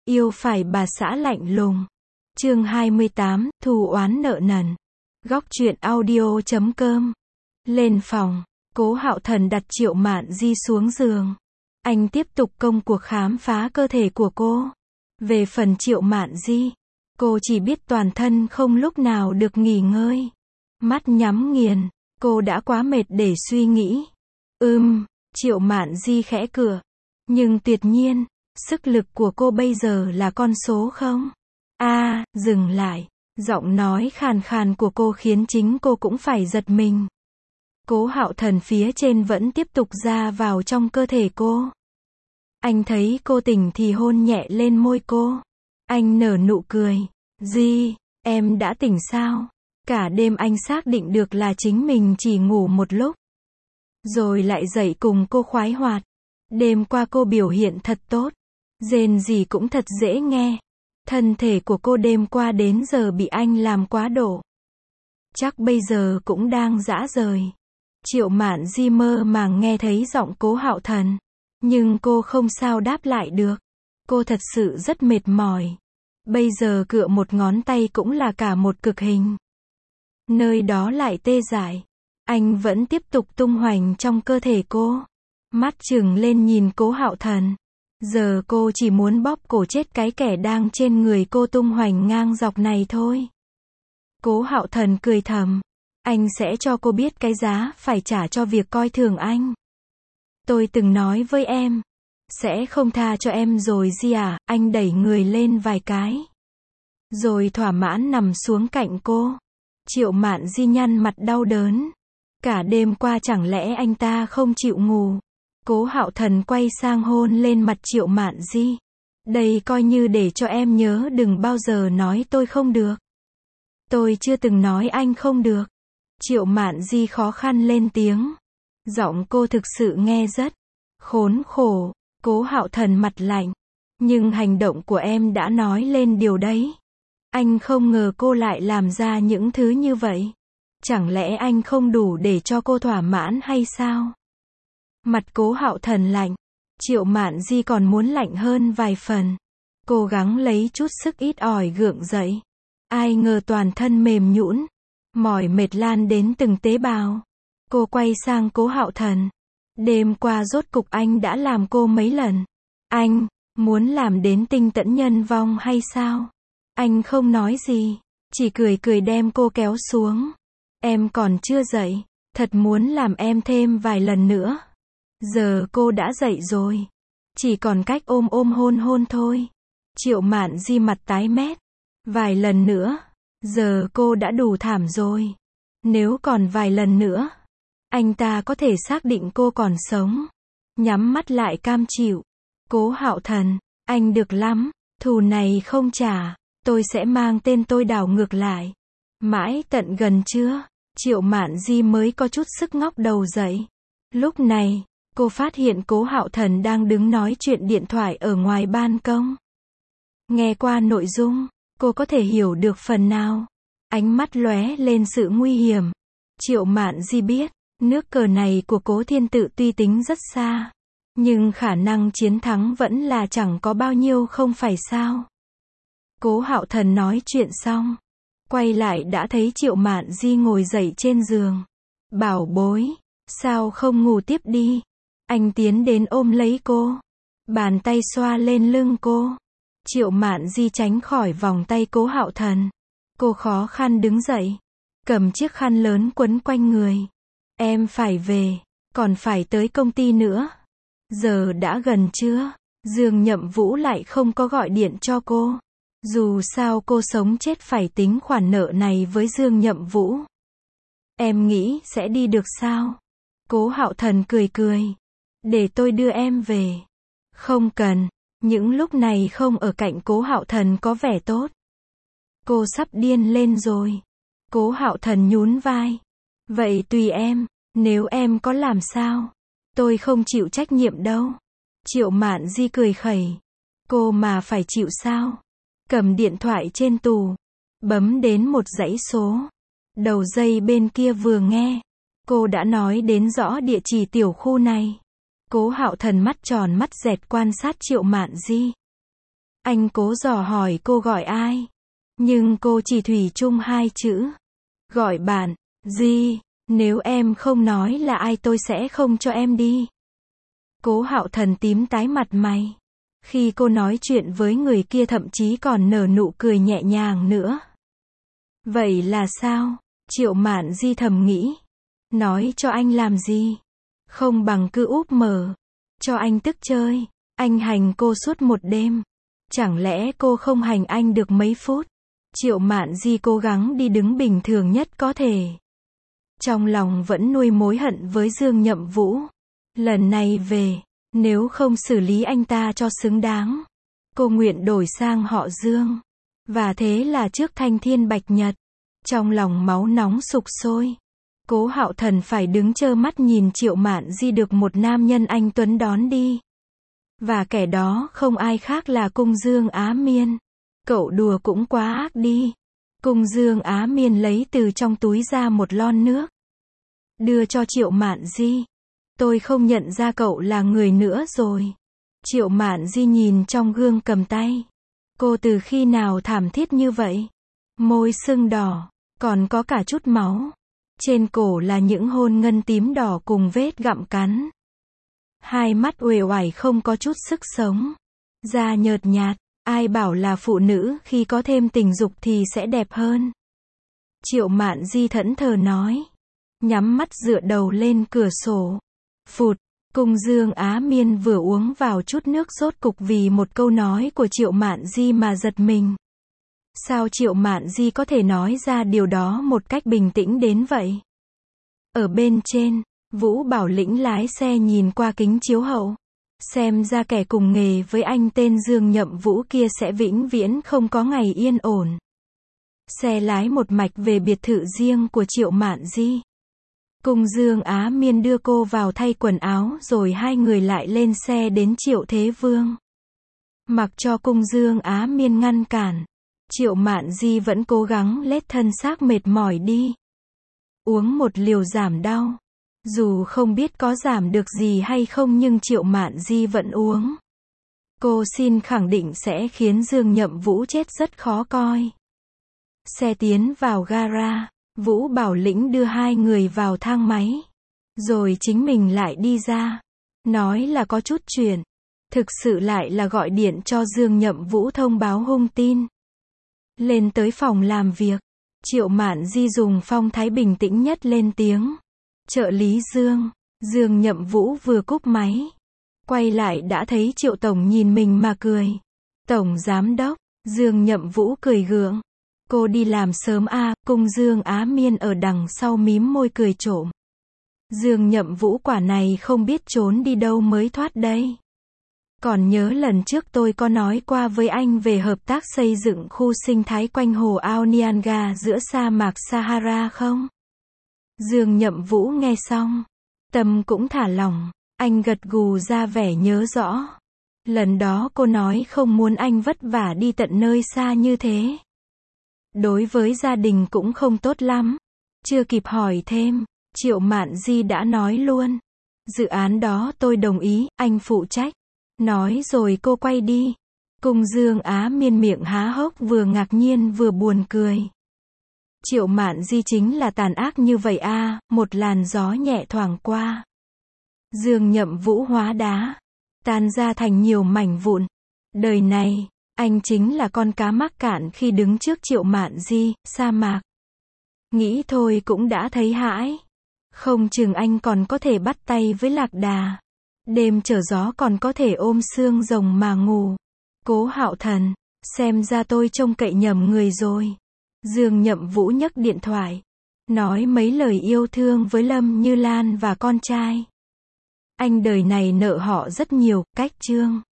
Yêu phải bà xã lạnh lùng. Chương 28, thù oán nợ nần. Góc truyện audio.com. Lên phòng, Cố Hạo Thần đặt Triệu Mạn Di xuống giường. Anh tiếp tục công cuộc khám phá cơ thể của cô. Về phần Triệu Mạn Di, cô chỉ biết toàn thân không lúc nào được nghỉ ngơi. Mắt nhắm nghiền, cô đã quá mệt để suy nghĩ. Triệu Mạn Di khẽ cửa. Nhưng tuyệt nhiên, sức lực của cô bây giờ là con số không? Dừng lại. Giọng nói khàn khàn của cô khiến chính cô cũng phải giật mình. Cố Hạo Thần phía trên vẫn tiếp tục ra vào trong cơ thể cô. Anh thấy cô tỉnh thì hôn nhẹ lên môi cô. Anh nở nụ cười. Di, em đã tỉnh sao? Cả đêm anh xác định được là chính mình chỉ ngủ một lúc. Rồi lại dậy cùng cô khoái hoạt. Đêm qua cô biểu hiện thật tốt. Rên gì cũng thật dễ nghe. Thân thể của cô đêm qua đến giờ bị anh làm quá độ. Chắc bây giờ cũng đang rã rời. Triệu Mạn Di mơ màng nghe thấy giọng Cố Hạo Thần. Nhưng cô không sao đáp lại được. Cô thật sự rất mệt mỏi. Bây giờ cựa một ngón tay cũng là cả một cực hình. Nơi đó lại tê dại. Anh vẫn tiếp tục tung hoành trong cơ thể cô. Mắt trừng lên nhìn Cố Hạo Thần. Giờ cô chỉ muốn bóp cổ chết cái kẻ đang trên người cô tung hoành ngang dọc này thôi. Cố Hạo Thần cười thầm. Anh sẽ cho cô biết cái giá phải trả cho việc coi thường anh. Tôi từng nói với em. Sẽ không tha cho em rồi Di à, anh đẩy người lên vài cái. Rồi thỏa mãn nằm xuống cạnh cô. Triệu Mạn Di nhăn mặt đau đớn. Cả đêm qua chẳng lẽ anh ta không chịu ngủ. Cố Hạo Thần quay sang hôn lên mặt Triệu Mạn Di. Đây coi như để cho em nhớ đừng bao giờ nói tôi không được. Tôi chưa từng nói anh không được. Triệu Mạn Di khó khăn lên tiếng. Giọng cô thực sự nghe rất khốn khổ. Cố Hạo Thần mặt lạnh. Nhưng hành động của em đã nói lên điều đấy. Anh không ngờ cô lại làm ra những thứ như vậy. Chẳng lẽ anh không đủ để cho cô thỏa mãn hay sao? Mặt Cố Hạo Thần lạnh. Triệu Mạn Di còn muốn lạnh hơn vài phần. Cố gắng lấy chút sức ít ỏi gượng dậy. Ai ngờ toàn thân mềm nhũn, mỏi mệt lan đến từng tế bào. Cô quay sang Cố Hạo Thần. Đêm qua rốt cục anh đã làm cô mấy lần. Anh muốn làm đến tinh tẫn nhân vong hay sao? Anh không nói gì, chỉ cười cười đem cô kéo xuống. Em còn chưa dậy, thật muốn làm em thêm vài lần nữa. Giờ cô đã dậy rồi, chỉ còn cách ôm hôn hôn thôi. Triệu Mạn Di mặt tái mét. Vài lần nữa, giờ cô đã đủ thảm rồi. Nếu còn vài lần nữa, anh ta có thể xác định cô còn sống. Nhắm mắt lại cam chịu. Cố Hạo Thần, anh được lắm, thù này không trả, tôi sẽ mang tên tôi đảo ngược lại. Mãi tận gần trưa, Triệu Mạn Di mới có chút sức ngóc đầu dậy. Lúc này, cô phát hiện Cố Hạo Thần đang đứng nói chuyện điện thoại ở ngoài ban công. Nghe qua nội dung, cô có thể hiểu được phần nào. Ánh mắt lóe lên sự nguy hiểm. Triệu Mạn Di biết, nước cờ này của Cố Thiên Tự tuy tính rất xa, nhưng khả năng chiến thắng vẫn là chẳng có bao nhiêu không phải sao. Cố Hạo Thần nói chuyện xong, quay lại đã thấy Triệu Mạn Di ngồi dậy trên giường. Bảo bối, sao không ngủ tiếp đi? Anh tiến đến ôm lấy cô. Bàn tay xoa lên lưng cô. Triệu Mạn Di tránh khỏi vòng tay Cố Hạo Thần. Cô khó khăn đứng dậy, cầm chiếc khăn lớn quấn quanh người. Em phải về, còn phải tới công ty nữa. Giờ đã gần trưa, Dương Nhậm Vũ lại không có gọi điện cho cô. Dù sao cô sống chết phải tính khoản nợ này với Dương Nhậm Vũ. Em nghĩ sẽ đi được sao? Cố Hạo Thần cười cười. Để tôi đưa em về. Không cần. Những lúc này không ở cạnh Cố Hạo Thần có vẻ tốt. Cô sắp điên lên rồi. Cố Hạo Thần nhún vai. Vậy tùy em, nếu em có làm sao, tôi không chịu trách nhiệm đâu. Triệu Mạn Di cười khẩy. Cô mà phải chịu sao? Cầm điện thoại trên tủ, bấm đến một dãy số. Đầu dây bên kia vừa nghe, cô đã nói đến rõ địa chỉ tiểu khu này. Cố Hạo Thần mắt tròn mắt dẹt quan sát Triệu Mạn Di. Anh cố dò hỏi cô gọi ai. Nhưng cô chỉ thủy chung hai chữ. Gọi bạn. Di, nếu em không nói là ai tôi sẽ không cho em đi. Cố Hạo Thần tím tái mặt mày. Khi cô nói chuyện với người kia thậm chí còn nở nụ cười nhẹ nhàng nữa. Vậy là sao? Triệu Mạn Di thầm nghĩ. Nói cho anh làm gì? Không bằng cứ úp mở. Cho anh tức chơi. Anh hành cô suốt một đêm. Chẳng lẽ cô không hành anh được mấy phút? Triệu Mạn Di cố gắng đi đứng bình thường nhất có thể. Trong lòng vẫn nuôi mối hận với Dương Nhậm Vũ. Lần này về, nếu không xử lý anh ta cho xứng đáng, cô nguyện đổi sang họ Dương. Và thế là trước thanh thiên bạch nhật, trong lòng máu nóng sục sôi. Cố Hạo Thần phải đứng trơ mắt nhìn Triệu Mạn Di được một nam nhân anh tuấn đón đi. Và kẻ đó không ai khác là Cung Dương Á Miên. Cậu đùa cũng quá ác đi. Cung Dương Á Miên lấy từ trong túi ra một lon nước. Đưa cho Triệu Mạn Di. Tôi không nhận ra cậu là người nữa rồi. Triệu Mạn Di nhìn trong gương cầm tay. Cô từ khi nào thảm thiết như vậy? Môi sưng đỏ, còn có cả chút máu. Trên cổ là những hôn ngân tím đỏ cùng vết gặm cắn. Hai mắt uể oải không có chút sức sống. Da nhợt nhạt, ai bảo là phụ nữ khi có thêm tình dục thì sẽ đẹp hơn. Triệu Mạn Di thẫn thờ nói. Nhắm mắt dựa đầu lên cửa sổ. Phụt, Cung Dương Á Miên vừa uống vào chút nước rốt cục vì một câu nói của Triệu Mạn Di mà giật mình. Sao Triệu Mạn Di có thể nói ra điều đó một cách bình tĩnh đến vậy? Ở bên trên, Vũ Bảo Lĩnh lái xe nhìn qua kính chiếu hậu. Xem ra kẻ cùng nghề với anh tên Dương Nhậm Vũ kia sẽ vĩnh viễn không có ngày yên ổn. Xe lái một mạch về biệt thự riêng của Triệu Mạn Di. Cung Dương Á Miên đưa cô vào thay quần áo rồi hai người lại lên xe đến Triệu Thế Vương. Mặc cho Cung Dương Á Miên ngăn cản, Triệu Mạn Di vẫn cố gắng lết thân xác mệt mỏi đi. Uống một liều giảm đau. Dù không biết có giảm được gì hay không nhưng Triệu Mạn Di vẫn uống. Cô xin khẳng định sẽ khiến Dương Nhậm Vũ chết rất khó coi. Xe tiến vào gara. Vũ Bảo Lĩnh đưa hai người vào thang máy. Rồi chính mình lại đi ra. Nói là có chút chuyện. Thực sự lại là gọi điện cho Dương Nhậm Vũ thông báo hung tin. Lên tới phòng làm việc. Triệu Mạn Di dùng phong thái bình tĩnh nhất lên tiếng. Trợ lý Dương. Dương Nhậm Vũ vừa cúp máy. Quay lại đã thấy Triệu Tổng nhìn mình mà cười. Tổng Giám Đốc. Dương Nhậm Vũ cười gượng. Cô đi làm sớm à? Cung Dương Á Miên ở đằng sau mím môi cười trộm. Dương Nhậm Vũ quả này không biết trốn đi đâu mới thoát đây. Còn nhớ lần trước tôi có nói qua với anh về hợp tác xây dựng khu sinh thái quanh hồ ao Nianga giữa sa mạc Sahara không? Dương Nhậm Vũ nghe xong, tâm cũng thả lỏng, anh gật gù ra vẻ nhớ rõ. Lần đó cô nói không muốn anh vất vả đi tận nơi xa như thế. Đối với gia đình cũng không tốt lắm. Chưa kịp hỏi thêm, Triệu Mạn Di đã nói luôn. Dự án đó tôi đồng ý, anh phụ trách. Nói rồi cô quay đi. Cung Dương Á Miên miệng há hốc vừa ngạc nhiên vừa buồn cười. Triệu Mạn Di chính là tàn ác như vậy à? Một làn gió nhẹ thoảng qua. Dương Nhậm Vũ hóa đá, tan ra thành nhiều mảnh vụn. Đời này, anh chính là con cá mắc cạn khi đứng trước Triệu Mạn Di, sa mạc. Nghĩ thôi cũng đã thấy hãi. Không chừng anh còn có thể bắt tay với Lạc Đà. Đêm trở gió còn có thể ôm xương rồng mà ngủ. Cố Hạo Thần, xem ra tôi trông cậy nhầm người rồi. Dương Nhậm Vũ nhấc điện thoại, nói mấy lời yêu thương với Lâm Như Lan và con trai. Anh đời này nợ họ rất nhiều, cách Trương.